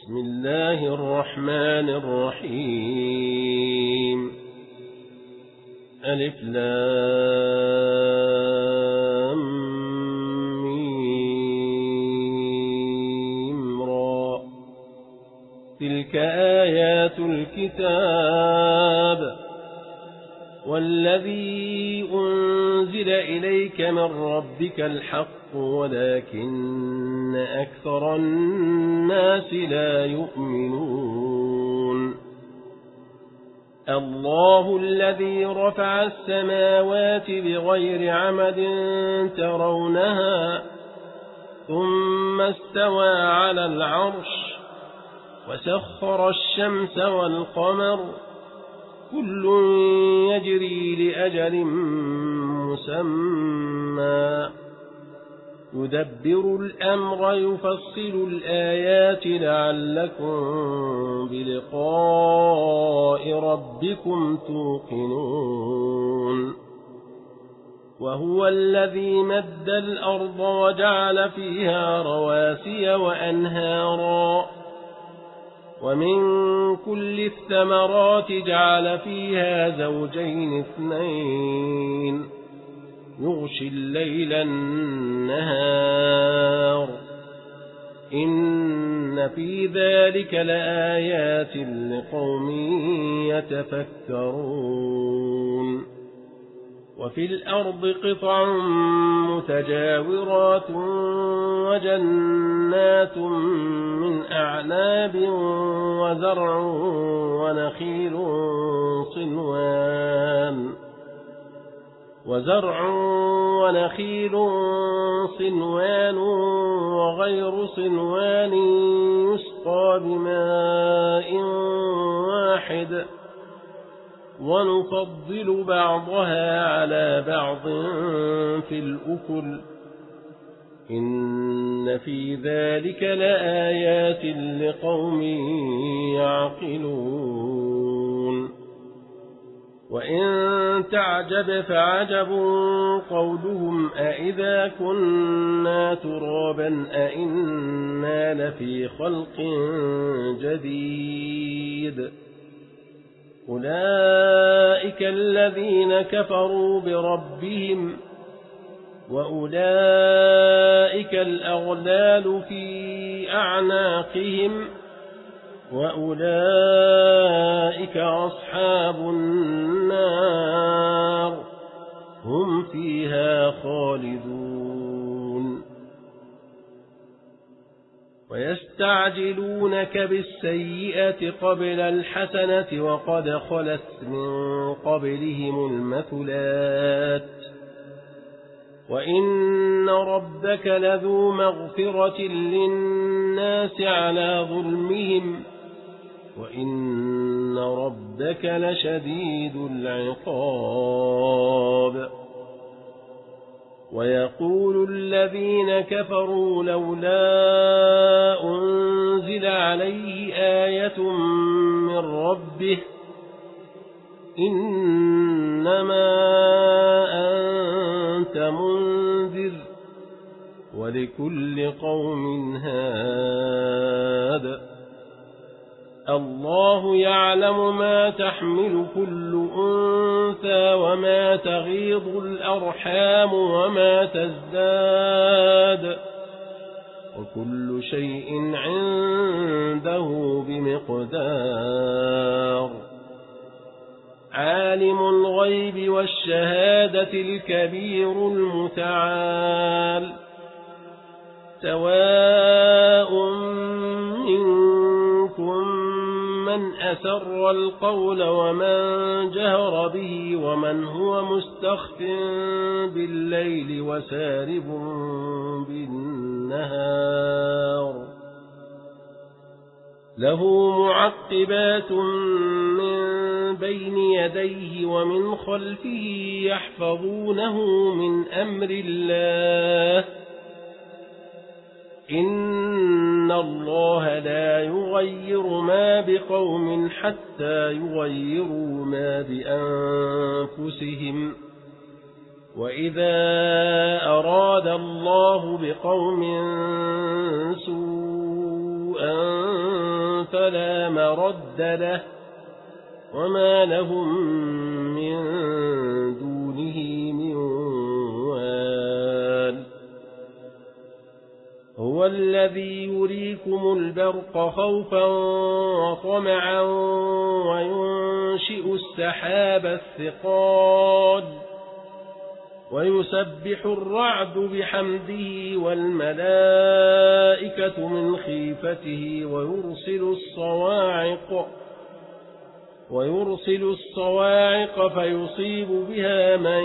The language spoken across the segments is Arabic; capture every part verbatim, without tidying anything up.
بسم الله الرحمن الرحيم ألف لام ميم را تلك آيات الكتاب والذي أنزل إليك من ربك الحق ولكن أكثر الناس لا يؤمنون الله الذي رفع السماوات بغير عمد ترونها ثم استوى على العرش وسخر الشمس والقمر كل يجري لأجل مسمى يدبر الأمر يفصل الآيات لعلكم بلقاء ربكم توقنون وهو الذي مد الأرض وجعل فيها رواسي وأنهارا ومن كل الثمرات جعل فيها زوجين اثنين يغشي الليل النهار إن في ذلك لآيات لقوم يتفكرون وفي الأرض قطع متجاورات وجنات من أعناب وزرع ونخيل صنوان وزرع ونخيل صنوان وغير صنوان يسقى بماء واحد ونفضل بعضها على بعض في الأكل إن في ذلك لآيات لقوم يعقلون وإن تعجب فعجب قولهم أإذا كنا ترابا أإنا لفي خلق جديد أولئك الذين كفروا بربهم وأولئك الأغلال في أعناقهم وأولئك أصحاب النار هم فيها خالدون ويستعجلونك بالسيئة قبل الحسنة وقد خلت من قبلهم المثلات وإن ربك لذو مغفرة للناس على ظلمهم وإن ربك لشديد العقاب ويقول الذين كفروا لولا أنزل عليه آية من ربه إنما أنت منذر ولكل قوم هاد الله يعلم ما تحمل كل أنثى وما تغيض الأرحام وما تزداد وكل شيء عنده بمقدار عالم الغيب والشهادة الكبير المتعال سواء منكم من أسر القول ومن جهر به ومن هو مستخف بالليل وسارب بالنهار له معقبات من بين يديه ومن خلفه يحفظونه من أمر الله إن الله لا يغير ما بقوم حتى يغيروا ما بأنفسهم وإذا أراد الله بقوم سوءا فلا مرد له وما لهم من دونه من وال هو الذي يريكم البرق خوفا وطمعا وينشئ السحاب الثقال ويسبح الرعد بحمده والملائكة من خيفته ويرسل الصواعق ويرسل الصواعق فيصيب بها من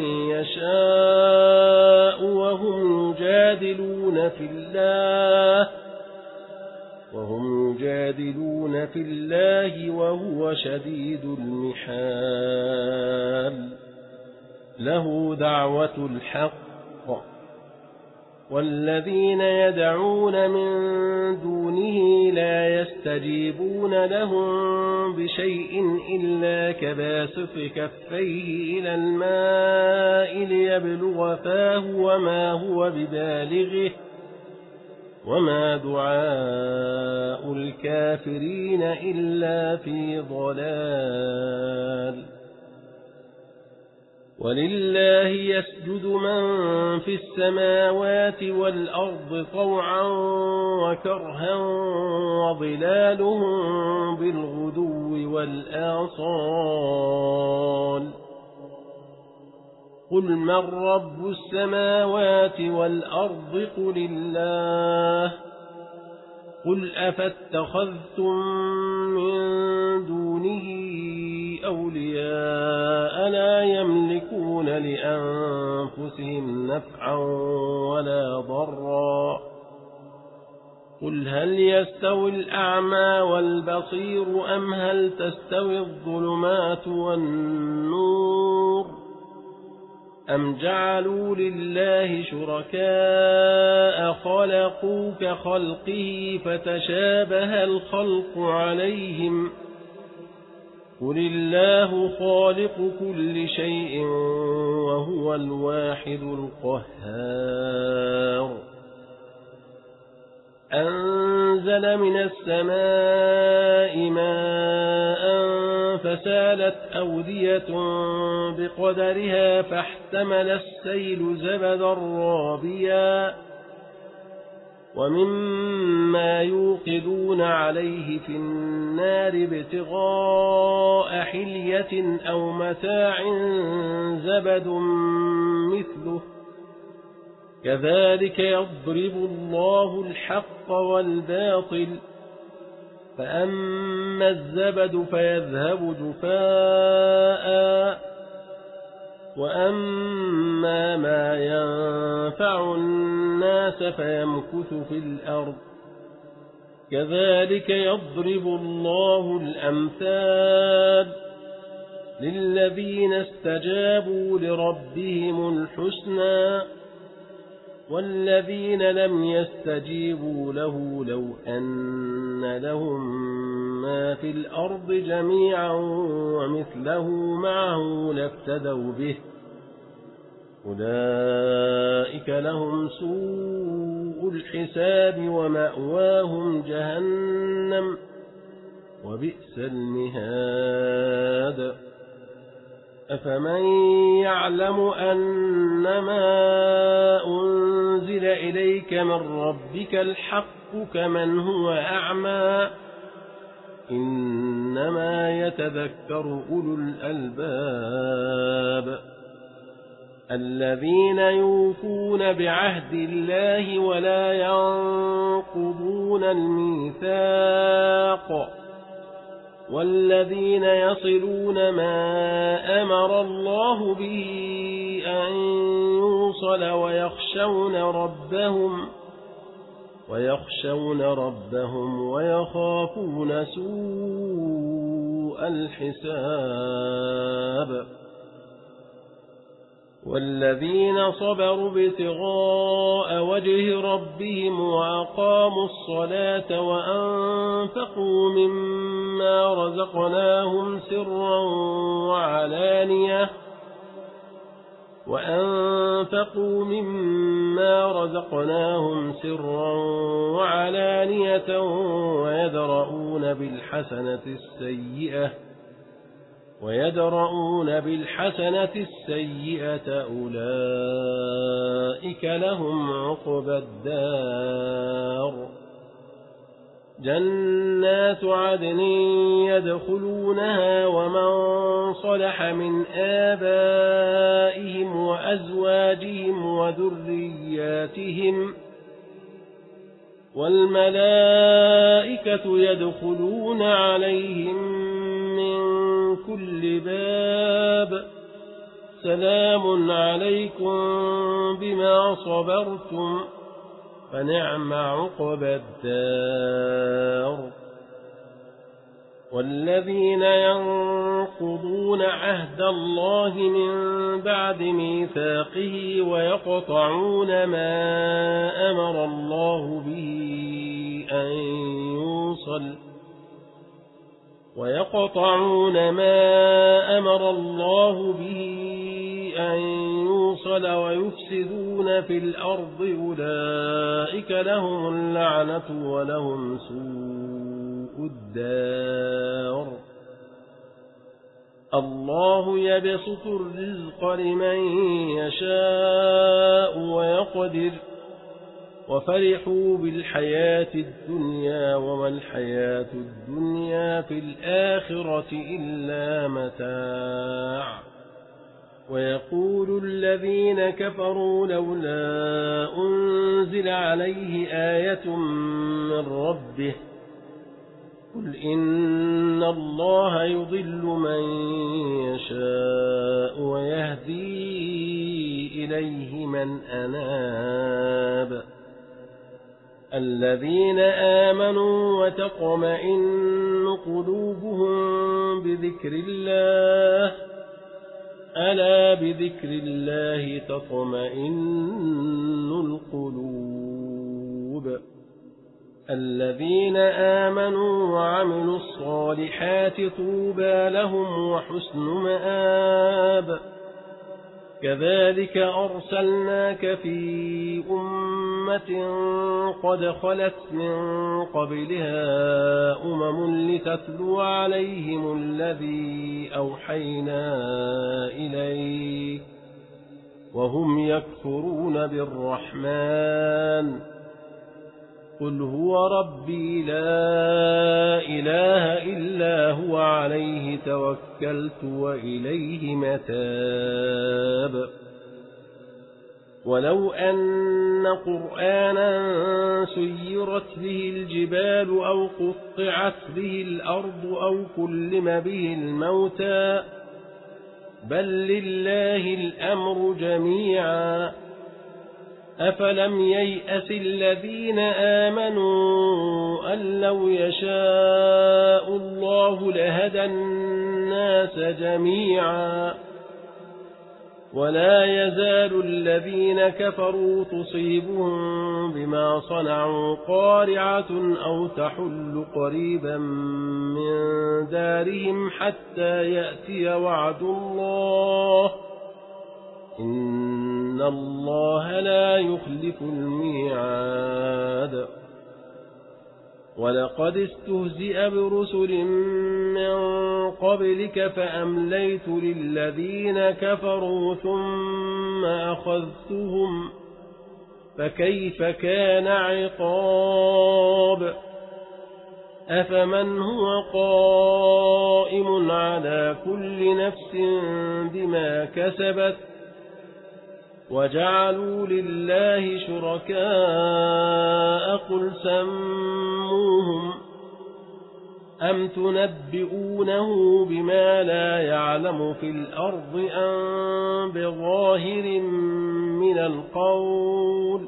يشاء وهم يجادلون في الله وهم يجادلون في الله وهو شديد المحال له دعوة الحق والذين يدعون من دونه لا يستجيبون لهم بشيء إلا كباسط كفيه إلى الماء ليبلغ فاه وما هو ببالغه وما دعاء الكافرين إلا في ضلال ولله يسجد من في السماوات والأرض طوعا وكرها وظلالهم بالغدو والآصال قل من رب السماوات والأرض قل الله قل أفاتخذتم من دونه أولياء لا يملكون لأنفسهم نفعا ولا ضرا قل هل يستوي الأعمى والبصير أم هل تستوي الظلمات والنور أم جعلوا لله شركاء خلقوا كخلقه فتشابه الخلق عليهم قل الله خالق كل شيء وهو الواحد القهار أنزل من السماء ماء فسالت أودية بقدرها فاحتمل السيل زبدا رابيا ومما يوقدون عليه في النار ابتغاء حلية أو متاع زبد مثله كذلك يضرب الله الحق والباطل فأما الزبد فيذهب جفاء وأما ما ينفع الناس فيمكث في الأرض كذلك يضرب الله الأمثال للذين استجابوا لربهم الحسنى والذين لم يستجيبوا له لو أن لهم ما في الأرض جميعا ومثله معه لافتدوا به أولئك لهم سوء الحساب ومأواهم جهنم وبئس المهاد أفمن يعلم أنما أنزل إليك من ربك الحق كمن هو أعمى إنما يتذكر أولو الألباب الذين يوفون بعهد الله ولا ينقضون الميثاق والذين يصلون ما أمر الله به أن يوصل ويخشون ربهم ويخشون ربهم ويخافون سوء الحساب والذين صبروا ابتغاء وجه ربهم وأقاموا الصلاة وأنفقوا مما رزقناهم سرا وعلانية وأنفقوا مما رزقناهم سرا وعلانية ويدرؤون ويدرؤون بالحسنة السيئة ويدرؤون بالحسنة السيئة أولئك لهم عقبى الدار جنات عدن يدخلونها ومن صلح من آبائهم وأزواجهم وذرياتهم والملائكة يدخلون عليهم من كل باب سلام عليكم بما صبرتم فنعم عقبى الدار والذين ينقضون عهد الله من بعد ميثاقه ويقطعون ما أمر الله به أن يوصل ويقطعون ما أمر الله به أن يوصل ويفسدون في الأرض أولئك لهم اللعنة ولهم سوء الدار الله يبسط الرزق لمن يشاء ويقدر وفرحوا بالحياة الدنيا وما الحياة الدنيا في الآخرة إلا متاع ويقول الذين كفروا لولا أنزل عليه آية من ربه قل إن الله يضل من يشاء ويهدي إليه من أناب الذين آمنوا وتطمئن قلوبهم بذكر الله ألا بذكر الله تطمئن القلوب الذين آمنوا وعملوا الصالحات طوبى لهم وحسن مآب كذلك أرسلناك في أمة قد خلت من قبلها أمم لتتلو عليهم الذي أوحينا إليك وهم يكفرون بالرحمن قل هو ربي لا إله إلا هو عليه توكلت وإليه متاب ولو أن قرآنا سيرت به الجبال أو قطعت به الأرض أو كلم به الموتى بل لله الأمر جميعا أفلم ييأس الذين آمنوا أن لو يشاء الله لهدى الناس جميعا ولا يزال الذين كفروا تصيبهم بما صنعوا قارعة أو تحل قريبا من دارهم حتى يأتي وعد الله إن الله لا يخلف الميعاد ولقد استهزئ برسل من قبلك فأمليت للذين كفروا ثم أخذتهم فكيف كان عقاب أفمن هو قائم على كل نفس بما كسبت وجعلوا لله شركاء قل سموهم أم تنبئونه بما لا يعلم في الأرض أم بظاهر من القول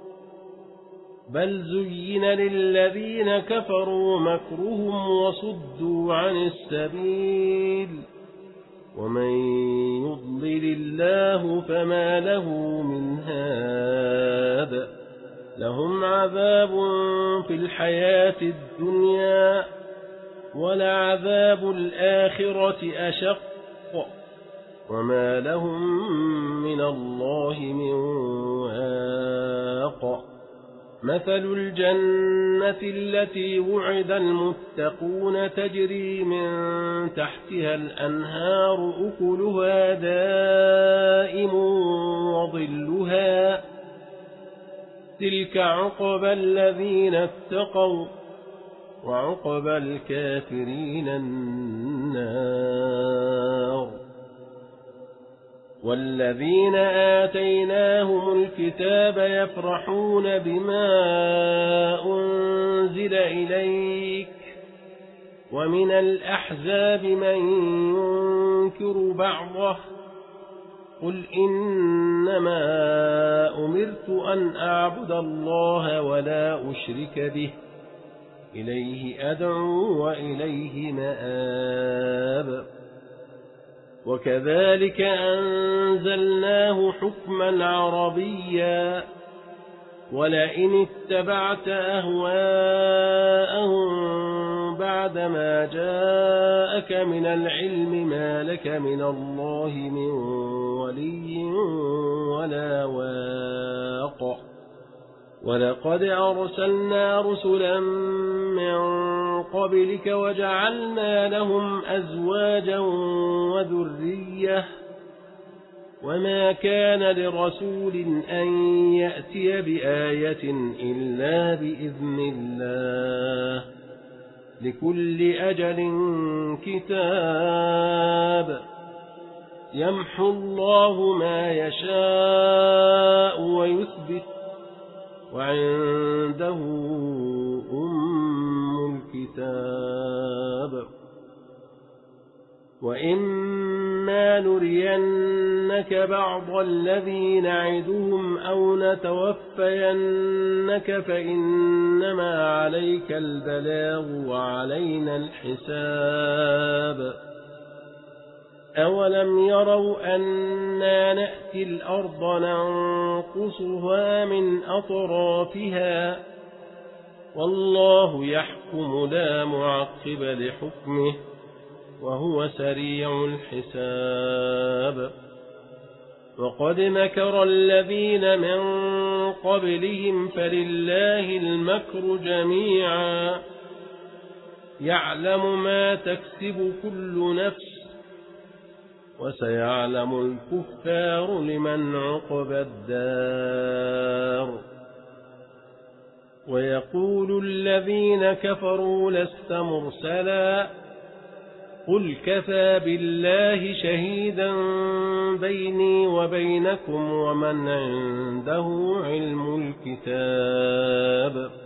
بل زين للذين كفروا مكرهم وصدوا عن السبيل ومن يضلل الله فما له من هاد لهم عذاب في الحياة الدنيا ولعذاب الآخرة أشق وما لهم من الله من واق مثل الجنة التي وعد المتقون تجري من تحتها الأنهار أكلها دائم وظلها تلك عقبى الذين اتقوا وعقبى الكافرين النار. والذين آتيناهم الكتاب يفرحون بما أنزل إليك ومن الأحزاب من ينكر بعضه قل إنما أمرت أن أعبد الله ولا أشرك به إليه أدعو وإليه مآب. وكذلك أنزلناه حكما عربيا ولئن اتبعت أهواءهم بعدما جاءك من العلم ما لك من الله من ولي ولا واق. ولقد أرسلنا رسلا من قبلك وجعلنا لهم أزواجا وذرية وما كان لرسول أن يأتي بآية إلا بإذن الله لكل أجل كتاب يمحو الله ما يشاء ويثبت وعنده أم الكتاب. وإما نرينك بعض الذي نعدهم أو نتوفينك فإنما عليك البلاغ وعلينا الحساب. أولم يروا أنا نأتي الأرض ننقصها من أطرافها والله يحكم لا معقب لحكمه وهو سريع الحساب. وقد مكر الذين من قبلهم فلله المكر جميعا يعلم ما تكسب كل نفس وسيعلم الكفار لمن عقبى الدار. ويقول الذين كفروا لست مرسلا قل كفى بالله شهيدا بيني وبينكم ومن عنده علم الكتاب.